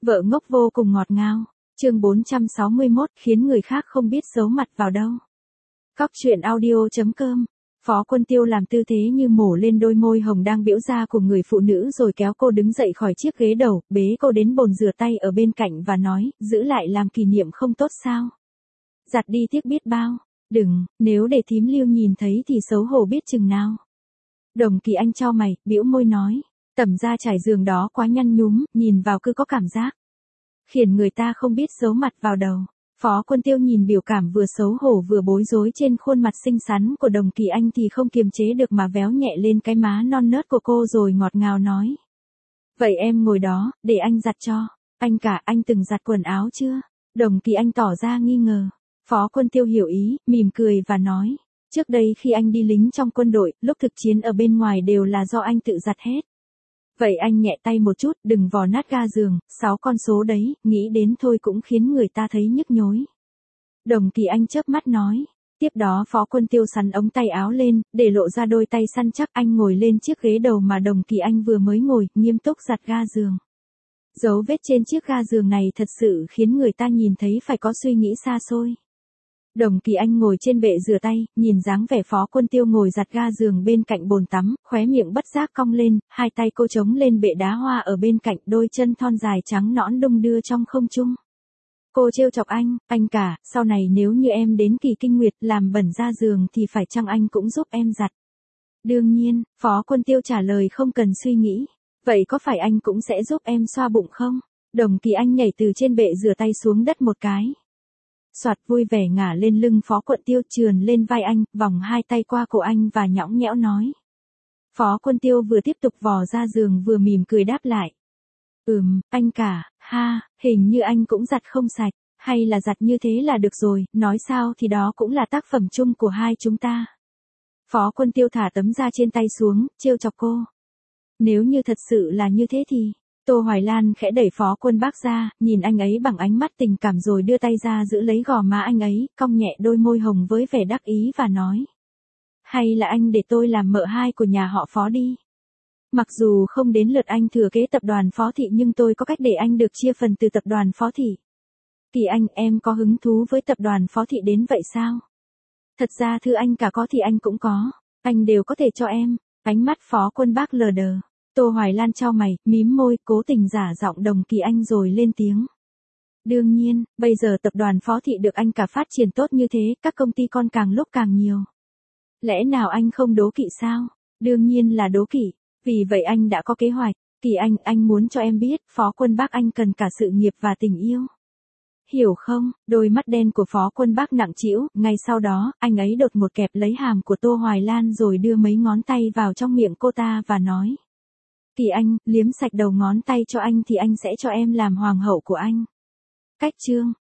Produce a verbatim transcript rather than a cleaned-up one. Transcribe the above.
Vợ ngốc vô cùng ngọt ngào. Chương bốn trăm sáu mươi mốt, khiến người khác không biết giấu mặt vào đâu. Cóc truyện audio chấm com. Phó Quân Tiêu làm tư thế như mổ lên đôi môi hồng đang biểu ra của người phụ nữ rồi kéo cô đứng dậy khỏi chiếc ghế đầu, bế cô đến bồn rửa tay ở bên cạnh và nói, giữ lại làm kỷ niệm không tốt sao? Giặt đi tiếc biết bao. Đừng, nếu để thím Lưu nhìn thấy thì xấu hổ biết chừng nào. Đồng Kỳ Anh chau mày, bĩu môi nói, tẩm da trải giường đó quá nhăn nhúm, nhìn vào cứ có cảm giác khiến người ta không biết giấu mặt vào đầu. Phó Quân Tiêu nhìn biểu cảm vừa xấu hổ vừa bối rối trên khuôn mặt xinh xắn của Đồng Kỳ Anh thì không kiềm chế được mà véo nhẹ lên cái má non nớt của cô rồi ngọt ngào nói. Vậy em ngồi đó, để anh giặt cho. Anh cả, anh từng giặt quần áo chưa? Đồng Kỳ Anh tỏ ra nghi ngờ. Phó Quân Tiêu hiểu ý, mỉm cười và nói. Trước đây khi anh đi lính trong quân đội, lúc thực chiến ở bên ngoài đều là do anh tự giặt hết. Vậy anh nhẹ tay một chút, đừng vò nát ga giường, sáu con số đấy, nghĩ đến thôi cũng khiến người ta thấy nhức nhối. Đồng Kỳ Anh chớp mắt nói. Tiếp đó Phó Quân Tiêu sắn ống tay áo lên, để lộ ra đôi tay săn chắc. Anh ngồi lên chiếc ghế đầu mà Đồng Kỳ Anh vừa mới ngồi, nghiêm túc giặt ga giường. Dấu vết trên chiếc ga giường này thật sự khiến người ta nhìn thấy phải có suy nghĩ xa xôi. Đồng Kỳ Anh ngồi trên bệ rửa tay, nhìn dáng vẻ Phó Quân Tiêu ngồi giặt ga giường bên cạnh bồn tắm, khóe miệng bất giác cong lên, hai tay cô chống lên bệ đá hoa ở bên cạnh, đôi chân thon dài trắng nõn đung đưa trong không trung. Cô trêu chọc anh, anh cả, sau này nếu như em đến kỳ kinh nguyệt làm bẩn da giường thì phải chăng anh cũng giúp em giặt? Đương nhiên, Phó Quân Tiêu trả lời không cần suy nghĩ. Vậy có phải anh cũng sẽ giúp em xoa bụng không? Đồng Kỳ Anh nhảy từ trên bệ rửa tay xuống đất một cái. Soạt vui vẻ ngả lên lưng Phó Quân Tiêu trườn lên vai anh, vòng hai tay qua cổ anh và nhõng nhẽo nói. Phó Quân Tiêu vừa tiếp tục vò ra giường vừa mỉm cười đáp lại. Ừm, anh cả, ha, hình như anh cũng giặt không sạch, hay là giặt như thế là được rồi, nói sao thì đó cũng là tác phẩm chung của hai chúng ta. Phó Quân Tiêu thả tấm da trên tay xuống, trêu chọc cô. Nếu như thật sự là như thế thì... Tô Hoài Lan khẽ đẩy Phó Quân Bác ra, nhìn anh ấy bằng ánh mắt tình cảm rồi đưa tay ra giữ lấy gò má anh ấy, cong nhẹ đôi môi hồng với vẻ đắc ý và nói. Hay là anh để tôi làm mợ hai của nhà họ Phó đi. Mặc dù không đến lượt anh thừa kế tập đoàn Phó Thị nhưng tôi có cách để anh được chia phần từ tập đoàn Phó Thị. Kỳ Anh, em có hứng thú với tập đoàn Phó Thị đến vậy sao? Thật ra thưa anh cả có thì anh cũng có, anh đều có thể cho em. Ánh mắt Phó Quân Bác lờ đờ. Tô Hoài Lan chau mày, mím môi, cố tình giả giọng Đồng Kỳ Anh rồi lên tiếng. Đương nhiên, bây giờ tập đoàn Phó Thị được anh cả phát triển tốt như thế, các công ty con càng lúc càng nhiều. Lẽ nào anh không đố kỵ sao? Đương nhiên là đố kỵ, vì vậy anh đã có kế hoạch. Kỳ Anh, anh muốn cho em biết, Phó Quân Bác anh cần cả sự nghiệp và tình yêu. Hiểu không? Đôi mắt đen của Phó Quân Bác nặng trĩu, ngay sau đó, anh ấy đột một kẹp lấy hàm của Tô Hoài Lan rồi đưa mấy ngón tay vào trong miệng cô ta và nói. Kỳ Anh, liếm sạch đầu ngón tay cho anh thì anh sẽ cho em làm hoàng hậu của anh. Cách chương.